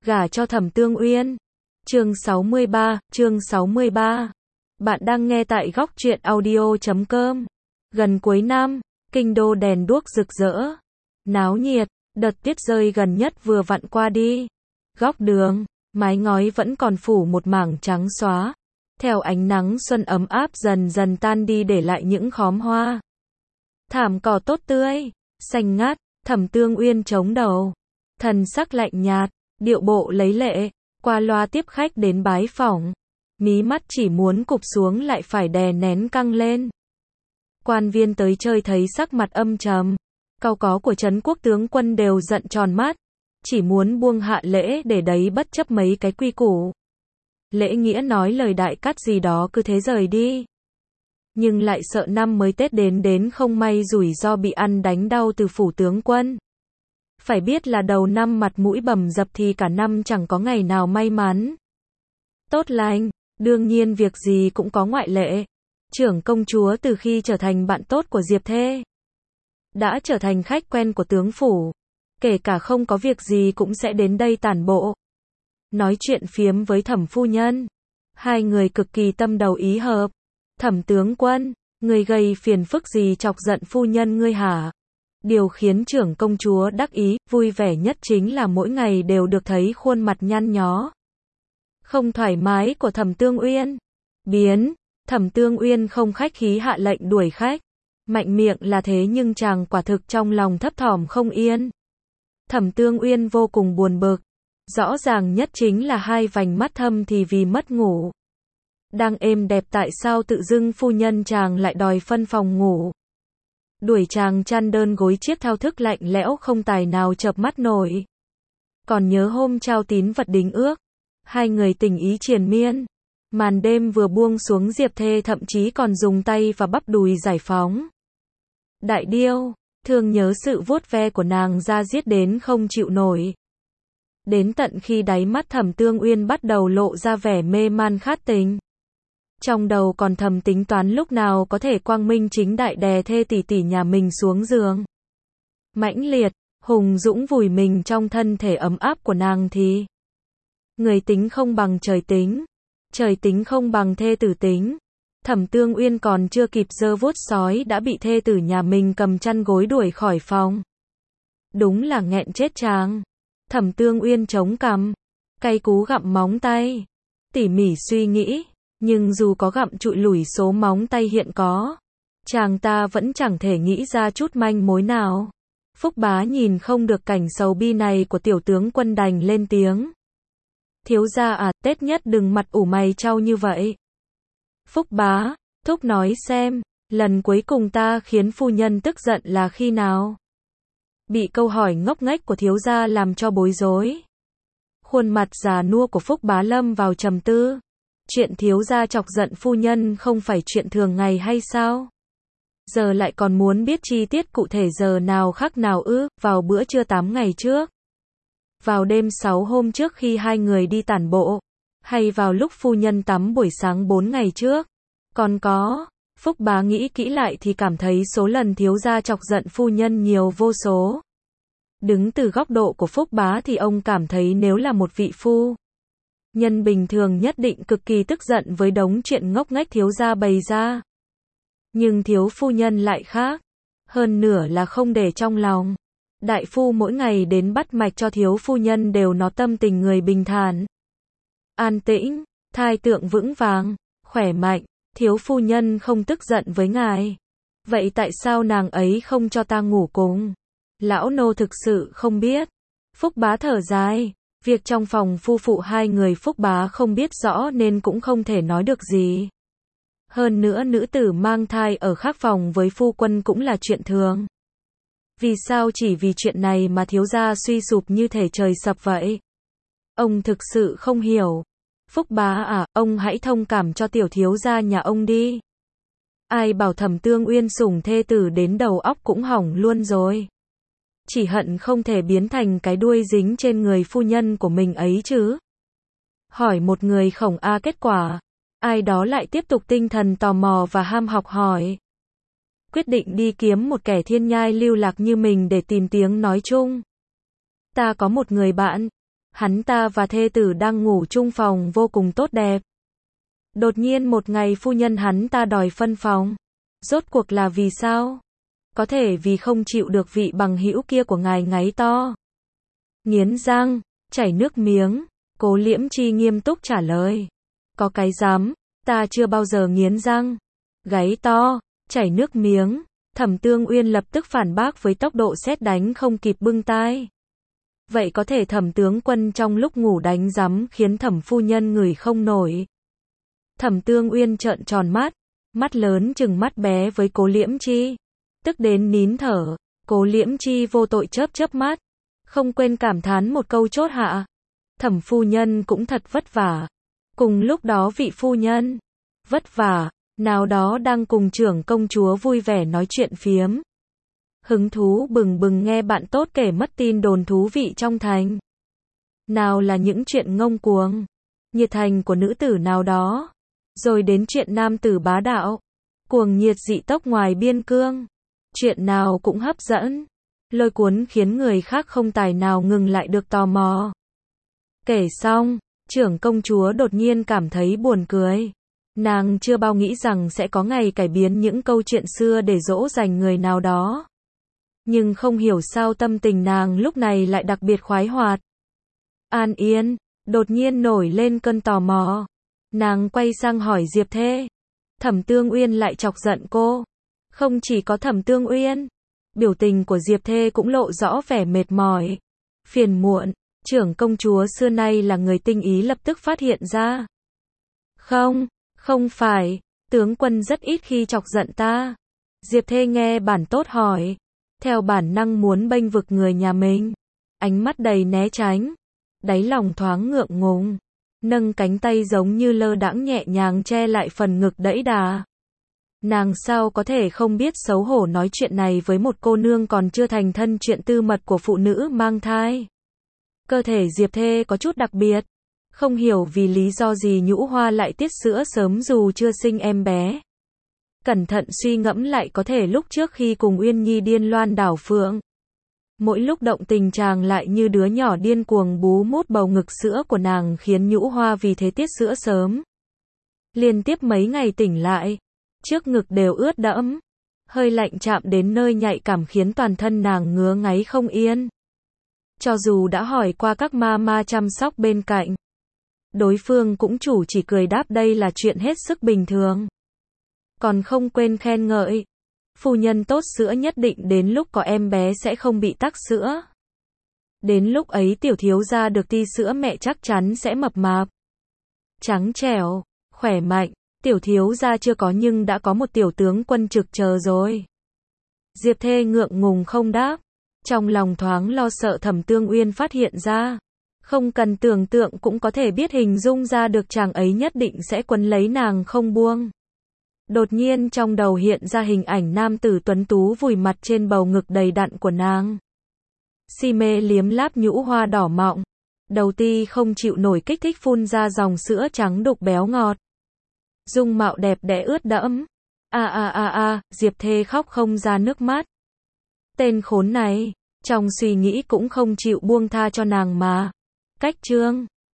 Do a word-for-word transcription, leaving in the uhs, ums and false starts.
Gả cho Thẩm Tương Uyên. Chương sáu mươi ba, chương sáu mươi ba. Bạn đang nghe tại góc truyện audio chấm com. Gần cuối năm, kinh đô đèn đuốc rực rỡ, náo nhiệt, đợt tuyết rơi gần nhất vừa vặn qua đi. Góc đường, mái ngói vẫn còn phủ một mảng trắng xóa. Theo ánh nắng xuân ấm áp dần dần tan đi để lại những khóm hoa. Thảm cỏ tốt tươi, xanh ngát, Thẩm Tương Uyên chống đầu, thần sắc lạnh nhạt, điệu bộ lấy lệ, qua loa tiếp khách đến bái phỏng. Mí mắt chỉ muốn cụp xuống lại phải đè nén căng lên. Quan viên tới chơi thấy sắc mặt âm trầm, cao có của trấn quốc tướng quân đều giận tròn mắt, chỉ muốn buông hạ lễ để đấy bất chấp mấy cái quy củ. Lễ nghĩa nói lời đại cắt gì đó cứ thế rời đi. Nhưng lại sợ năm mới Tết đến đến không may rủi ro bị ăn đánh đau từ phủ tướng quân. Phải biết là đầu năm mặt mũi bầm dập thì cả năm chẳng có ngày nào may mắn tốt lành. Đương nhiên việc gì cũng có ngoại lệ. Trưởng công chúa từ khi trở thành bạn tốt của Diệp Thê, đã trở thành khách quen của tướng phủ. Kể cả không có việc gì cũng sẽ đến đây tản bộ, nói chuyện phiếm với Thẩm phu nhân. Hai người cực kỳ tâm đầu ý hợp. Thẩm tướng quân, người gây phiền phức gì chọc giận phu nhân ngươi hả? Điều khiến trưởng công chúa đắc ý, vui vẻ nhất chính là mỗi ngày đều được thấy khuôn mặt nhăn nhó, không thoải mái của Thẩm Tương Uyên. Biến, Thẩm Tương Uyên không khách khí hạ lệnh đuổi khách. Mạnh miệng là thế nhưng chàng quả thực trong lòng thấp thỏm không yên. Thẩm Tương Uyên vô cùng buồn bực. Rõ ràng nhất chính là hai vành mắt thâm thì vì mất ngủ. Đang êm đẹp tại sao tự dưng phu nhân chàng lại đòi phân phòng ngủ. Đuổi chàng chăn đơn gối chiếc thao thức lạnh lẽo không tài nào chợp mắt nổi. Còn nhớ hôm trao tín vật đính ước, hai người tình ý triền miên. Màn đêm vừa buông xuống Diệp Thê thậm chí còn dùng tay và bắp đùi giải phóng. Đại điêu, thương nhớ sự vuốt ve của nàng ra giết đến không chịu nổi. Đến tận khi đáy mắt Thẩm Tương Uyên bắt đầu lộ ra vẻ mê man khát tình. Trong đầu còn thầm tính toán lúc nào có thể quang minh chính đại đè thê tỷ tỷ nhà mình xuống giường. Mãnh liệt, hùng dũng vùi mình trong thân thể ấm áp của nàng thì. Người tính không bằng trời tính. Trời tính không bằng thê tử tính. Thẩm Tương Uyên còn chưa kịp giơ vuốt sói đã bị thê tử nhà mình cầm chăn gối đuổi khỏi phòng. Đúng là nghẹn chết chàng. Thẩm Tương Uyên chống cằm, cay cú gặm móng tay, tỉ mỉ suy nghĩ, nhưng dù có gặm trụi lủi số móng tay hiện có, chàng ta vẫn chẳng thể nghĩ ra chút manh mối nào. Phúc Bá nhìn không được cảnh sầu bi này của tiểu tướng quân đành lên tiếng. Thiếu gia à, Tết nhất đừng mặt ủ mày trao như vậy. Phúc Bá, thúc nói xem, lần cuối cùng ta khiến phu nhân tức giận là khi nào? Bị câu hỏi ngốc nghếch của thiếu gia làm cho bối rối. Khuôn mặt già nua của Phúc Bá lâm vào trầm tư. Chuyện thiếu gia chọc giận phu nhân không phải chuyện thường ngày hay sao? Giờ lại còn muốn biết chi tiết cụ thể giờ nào khắc nào ư? Vào bữa trưa tám ngày trước, vào đêm sáu hôm trước khi hai người đi tản bộ, hay vào lúc phu nhân tắm buổi sáng bốn ngày trước? Còn có, Phúc Bá nghĩ kỹ lại thì cảm thấy số lần thiếu gia chọc giận phu nhân nhiều vô số. Đứng từ góc độ của Phúc Bá thì ông cảm thấy nếu là một vị phu nhân bình thường nhất định cực kỳ tức giận với đống chuyện ngốc nghếch thiếu gia bày ra. Nhưng thiếu phu nhân lại khác. Hơn nửa là không để trong lòng. Đại phu mỗi ngày đến bắt mạch cho thiếu phu nhân đều nó tâm tình người bình thản, an tĩnh, thai tượng vững vàng, khỏe mạnh. Thiếu phu nhân không tức giận với ngài. Vậy tại sao nàng ấy không cho ta ngủ cùng? Lão nô thực sự không biết. Phúc Bá thở dài. Việc trong phòng phu phụ hai người Phúc Bá không biết rõ nên cũng không thể nói được gì. Hơn nữa nữ tử mang thai ở khác phòng với phu quân cũng là chuyện thường. Vì sao chỉ vì chuyện này mà thiếu gia suy sụp như thể trời sập vậy? Ông thực sự không hiểu. Phúc Bá à, ông hãy thông cảm cho tiểu thiếu gia nhà ông đi. Ai bảo Thẩm Tương Uyên sủng thê tử đến đầu óc cũng hỏng luôn rồi. Chỉ hận không thể biến thành cái đuôi dính trên người phu nhân của mình ấy chứ. Hỏi một người khổng a kết quả. Ai đó lại tiếp tục tinh thần tò mò và ham học hỏi. Quyết định đi kiếm một kẻ thiên nhai lưu lạc như mình để tìm tiếng nói chung. Ta có một người bạn, Hắn ta và thê tử đang ngủ chung phòng vô cùng tốt đẹp. Đột nhiên một ngày phu nhân hắn ta đòi phân phòng. Rốt cuộc là vì sao? Có thể vì không chịu được vị bằng hữu kia của ngài ngáy to. Nghiến răng, chảy nước miếng, Cố Liễm Chi nghiêm túc trả lời. Có cái dám, ta chưa bao giờ nghiến răng. Gáy to, chảy nước miếng, Thẩm Tương Uyên lập tức phản bác với tốc độ sét đánh không kịp bưng tai. Vậy có thể Thẩm tướng quân trong lúc ngủ đánh rắm khiến Thẩm phu nhân ngửi không nổi. Thẩm Tương Uyên trợn tròn mắt, mắt lớn chừng mắt bé với Cố Liễm Chi. Tức đến nín thở, Cố Liễm Chi vô tội chớp chớp mắt, không quên cảm thán một câu chốt hạ. Thẩm phu nhân cũng thật vất vả. Cùng lúc đó vị phu nhân vất vả nào đó đang cùng trưởng công chúa vui vẻ nói chuyện phiếm. Hứng thú bừng bừng nghe bạn tốt kể mất tin đồn thú vị trong thành. Nào là những chuyện ngông cuồng, nhiệt thành của nữ tử nào đó, rồi đến chuyện nam tử bá đạo, cuồng nhiệt dị tốc ngoài biên cương. Chuyện nào cũng hấp dẫn, lôi cuốn khiến người khác không tài nào ngừng lại được tò mò. Kể xong, trưởng công chúa đột nhiên cảm thấy buồn cười. Nàng chưa bao nghĩ rằng sẽ có ngày cải biến những câu chuyện xưa để dỗ dành người nào đó. Nhưng không hiểu sao tâm tình nàng lúc này lại đặc biệt khoái hoạt. An Yên, đột nhiên nổi lên cơn tò mò. Nàng quay sang hỏi Diệp Thê. Thẩm Tương Uyên lại chọc giận cô. Không chỉ có Thẩm Tương Uyên, biểu tình của Diệp Thê cũng lộ rõ vẻ mệt mỏi, phiền muộn. Trưởng công chúa xưa nay là người tinh ý lập tức phát hiện ra. Không, không phải, tướng quân rất ít khi chọc giận ta. Diệp Thê nghe bản tốt hỏi, theo bản năng muốn bênh vực người nhà mình. Ánh mắt đầy né tránh, đáy lòng thoáng ngượng ngùng, nâng cánh tay giống như lơ đãng nhẹ nhàng che lại phần ngực đẫy đà. Nàng sao có thể không biết xấu hổ nói chuyện này với một cô nương còn chưa thành thân, chuyện tư mật của phụ nữ mang thai. Cơ thể Diệp Thê có chút đặc biệt, không hiểu vì lý do gì Nhũ Hoa lại tiết sữa sớm dù chưa sinh em bé. Cẩn thận suy ngẫm lại có thể lúc trước khi cùng Uyên Nhi điên loan đảo phượng, mỗi lúc động tình chàng lại như đứa nhỏ điên cuồng bú mút bầu ngực sữa của nàng khiến Nhũ Hoa vì thế tiết sữa sớm. Liên tiếp mấy ngày tỉnh lại, trước ngực đều ướt đẫm, hơi lạnh chạm đến nơi nhạy cảm khiến toàn thân nàng ngứa ngáy không yên. Cho dù đã hỏi qua các ma ma chăm sóc bên cạnh, đối phương cũng chủ chỉ cười đáp đây là chuyện hết sức bình thường. Còn không quên khen ngợi, phu nhân tốt sữa nhất định đến lúc có em bé sẽ không bị tắc sữa. Đến lúc ấy tiểu thiếu gia được ti sữa mẹ chắc chắn sẽ mập mạp, trắng trẻo, khỏe mạnh. Tiểu thiếu gia chưa có nhưng đã có một tiểu tướng quân trực chờ rồi. Diệp Thê ngượng ngùng không đáp, trong lòng thoáng lo sợ Thẩm Tương Uyên phát hiện ra. Không cần tưởng tượng cũng có thể biết hình dung ra được chàng ấy nhất định sẽ quấn lấy nàng không buông. Đột nhiên trong đầu hiện ra hình ảnh nam tử tuấn tú vùi mặt trên bầu ngực đầy đặn của nàng. Si mê liếm láp nhũ hoa đỏ mọng, đầu ti không chịu nổi kích thích phun ra dòng sữa trắng đục béo ngọt. Dung mạo đẹp đẽ ướt đẫm. A a a a, Diệp Thê khóc không ra nước mắt. Tên khốn này, trong suy nghĩ cũng không chịu buông tha cho nàng mà. Cách chương